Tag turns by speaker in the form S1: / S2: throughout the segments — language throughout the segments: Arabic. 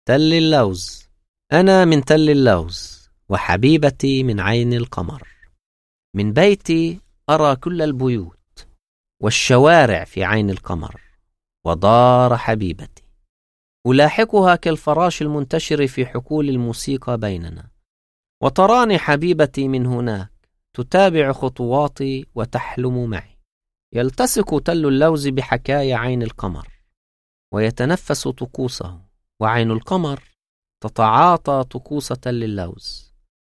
S1: تل اللوز. أنا من تل اللوز، وحبيبتي من عين القمر. من بيتي أرى كل البيوت والشوارع في عين القمر، ودار حبيبتي ألاحقها كالفراش المنتشر في حقول الموسيقى بيننا، وتراني حبيبتي من هناك تتابع خطواتي وتحلم معي. يلتصق تل اللوز بحكايا عين القمر ويتنفس طقوسه، وعين القمر تتعاطى طقوس تل اللوز.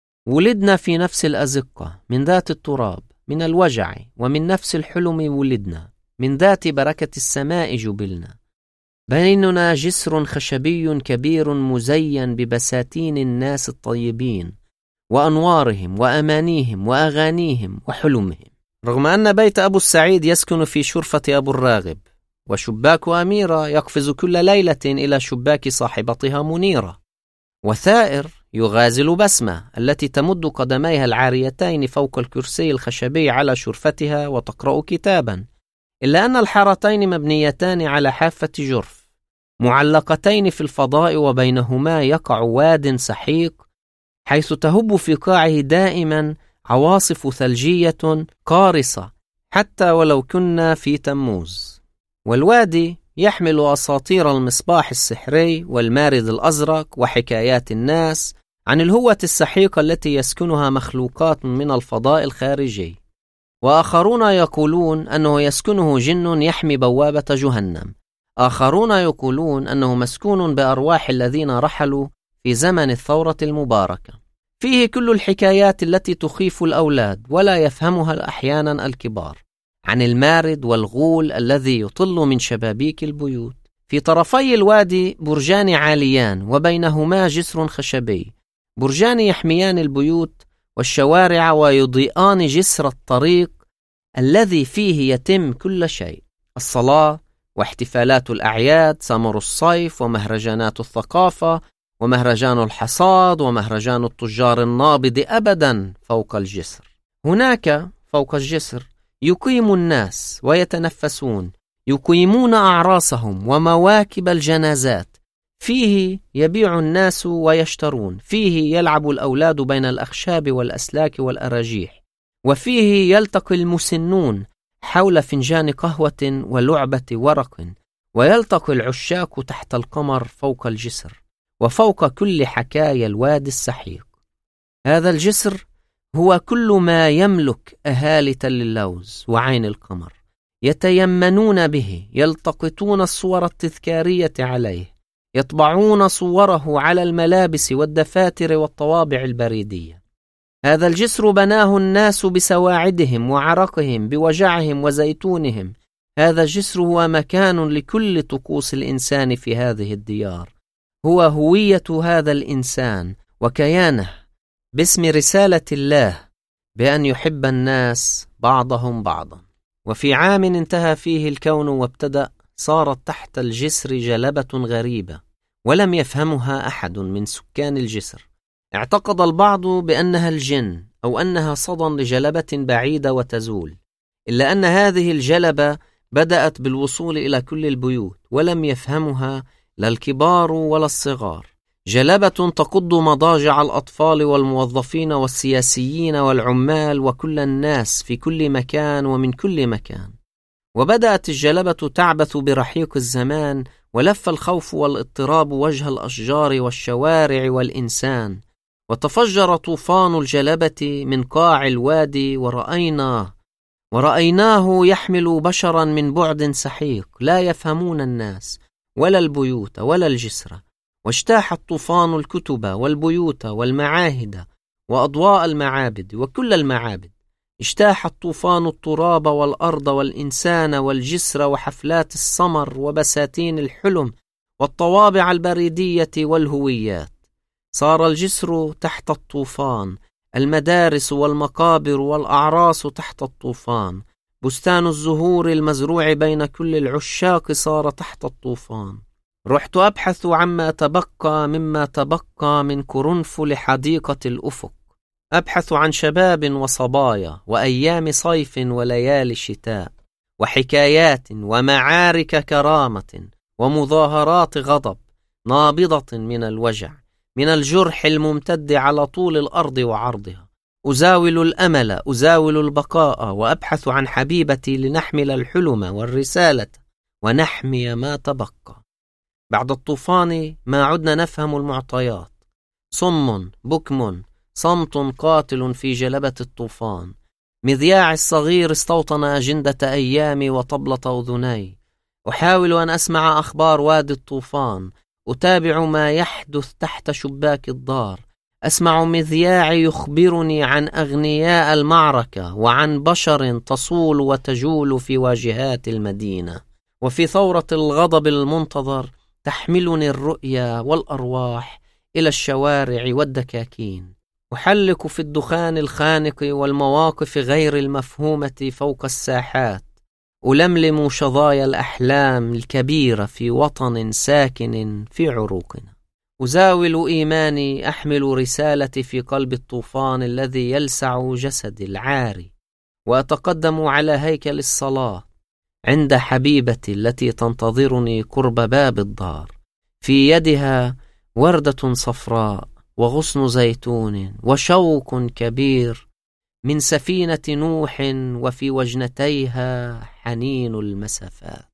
S1: ولدنا في نفس الأزقة، من ذات التراب، من الوجع، ومن نفس الحلم ولدنا، من ذات بركة السماء جبلنا. بيننا جسر خشبي كبير مزين ببساتين الناس الطيبين وأنوارهم وأمانيهم وأغانيهم وحلمهم. رغم أن بيت أبو السعيد يسكن في شرفة أبو الراغب، وشباك أميرة يقفز كل ليلة إلى شباك صاحبتها منيرة، وثائر يغازل بسمة التي تمد قدميها العاريتين فوق الكرسي الخشبي على شرفتها وتقرأ كتابا، إلا أن الحارتين مبنيتان على حافة جرف معلقتين في الفضاء، وبينهما يقع واد سحيق حيث تهب في قاعه دائما عواصف ثلجية قارصة حتى ولو كنا في تموز. والوادي يحمل أساطير المصباح السحري والمارد الأزرق وحكايات الناس عن الهوة السحيقة التي يسكنها مخلوقات من الفضاء الخارجي، وآخرون يقولون أنه يسكنه جن يحمي بوابة جهنم، آخرون يقولون أنه مسكون بأرواح الذين رحلوا في زمن الثورة المباركة. فيه كل الحكايات التي تخيف الأولاد ولا يفهمها أحيانا الكبار، عن المارد والغول الذي يطل من شبابيك البيوت. في طرفي الوادي برجان عاليان وبينهما جسر خشبي، برجان يحميان البيوت والشوارع ويضيئان جسر الطريق الذي فيه يتم كل شيء: الصلاة واحتفالات الأعياد، سمر الصيف، ومهرجانات الثقافة، ومهرجان الحصاد، ومهرجان التجار النابض أبدا فوق الجسر. هناك فوق الجسر يقيم الناس ويتنفسون، يقيمون أعراسهم ومواكب الجنازات. فيه يبيع الناس ويشترون، فيه يلعب الأولاد بين الأخشاب والأسلاك والأراجيح، وفيه يلتقي المسنون حول فنجان قهوة ولعبة ورق، ويلتقي العشاق تحت القمر فوق الجسر وفوق كل حكايا الوادي السحيق. هذا الجسر هو كل ما يملك أهالي تل اللوز وعين القمر، يتيمنون به، يلتقطون الصور التذكارية عليه، يطبعون صوره على الملابس والدفاتر والطوابع البريدية. هذا الجسر بناه الناس بسواعدهم وعرقهم، بوجعهم وزيتونهم. هذا الجسر هو مكان لكل طقوس الإنسان في هذه الديار، هو هوية هذا الإنسان وكيانه، باسم رسالة الله بأن يحب الناس بعضهم بعضا. وفي عام انتهى فيه الكون وابتدأ، صارت تحت الجسر جلبة غريبة ولم يفهمها أحد من سكان الجسر. اعتقد البعض بأنها الجن أو أنها صدى لجلبة بعيدة وتزول، إلا أن هذه الجلبة بدأت بالوصول إلى كل البيوت ولم يفهمها لا الكبار ولا الصغار. جلبة تقض مضاجع الأطفال والموظفين والسياسيين والعمال وكل الناس في كل مكان ومن كل مكان. وبدأت الجلبة تعبث برحيق الزمان، ولف الخوف والاضطراب وجه الأشجار والشوارع والإنسان، وتفجر طوفان الجلبة من قاع الوادي، ورأيناه يحمل بشرا من بعد سحيق لا يفهمون الناس ولا البيوت ولا الجسر. واجتاح الطوفان الكتب والبيوت والمعاهد وأضواء المعابد وكل المعابد. اجتاح الطوفان التراب والأرض والإنسان والجسر وحفلات السمر وبساتين الحلم والطوابع البريدية والهويات. صار الجسر تحت الطوفان، المدارس والمقابر والأعراس تحت الطوفان، بستان الزهور المزروع بين كل العشاق صار تحت الطوفان. رحت أبحث عما تبقى مما تبقى من قرنفل حديقة الأفق، أبحث عن شباب وصبايا وأيام صيف وليالي شتاء وحكايات ومعارك كرامة ومظاهرات غضب نابضة من الوجع، من الجرح الممتد على طول الأرض وعرضها. أزاول الأمل، أزاول البقاء، وأبحث عن حبيبتي لنحمل الحلم والرسالة ونحمي ما تبقى. بعد الطوفان ما عدنا نفهم المعطيات، صم بكم، صمت قاتل في جلبة الطوفان. مذياعي الصغير استوطن أجندة أيامي وطبلة أذني. أحاول أن أسمع أخبار وادي الطوفان، أتابع ما يحدث تحت شباك الدار. أسمع مذياعي يخبرني عن أغنياء المعركة وعن بشر تصول وتجول في واجهات المدينة. وفي ثورة الغضب المنتظر تحملني الرؤيا والأرواح إلى الشوارع والدكاكين. أحلق في الدخان الخانق والمواقف غير المفهومة فوق الساحات. ألملم شظايا الأحلام الكبيرة في وطن ساكن في عروقنا. أزاول إيماني، أحمل رسالتي في قلب الطوفان الذي يلسع جسدي العاري، وأتقدم على هيكل الصلاة عند حبيبتي التي تنتظرني قرب باب الدار. في يدها وردة صفراء وغصن زيتون وشوق كبير من سفينة نوح، وفي وجنتيها حنين المسافات.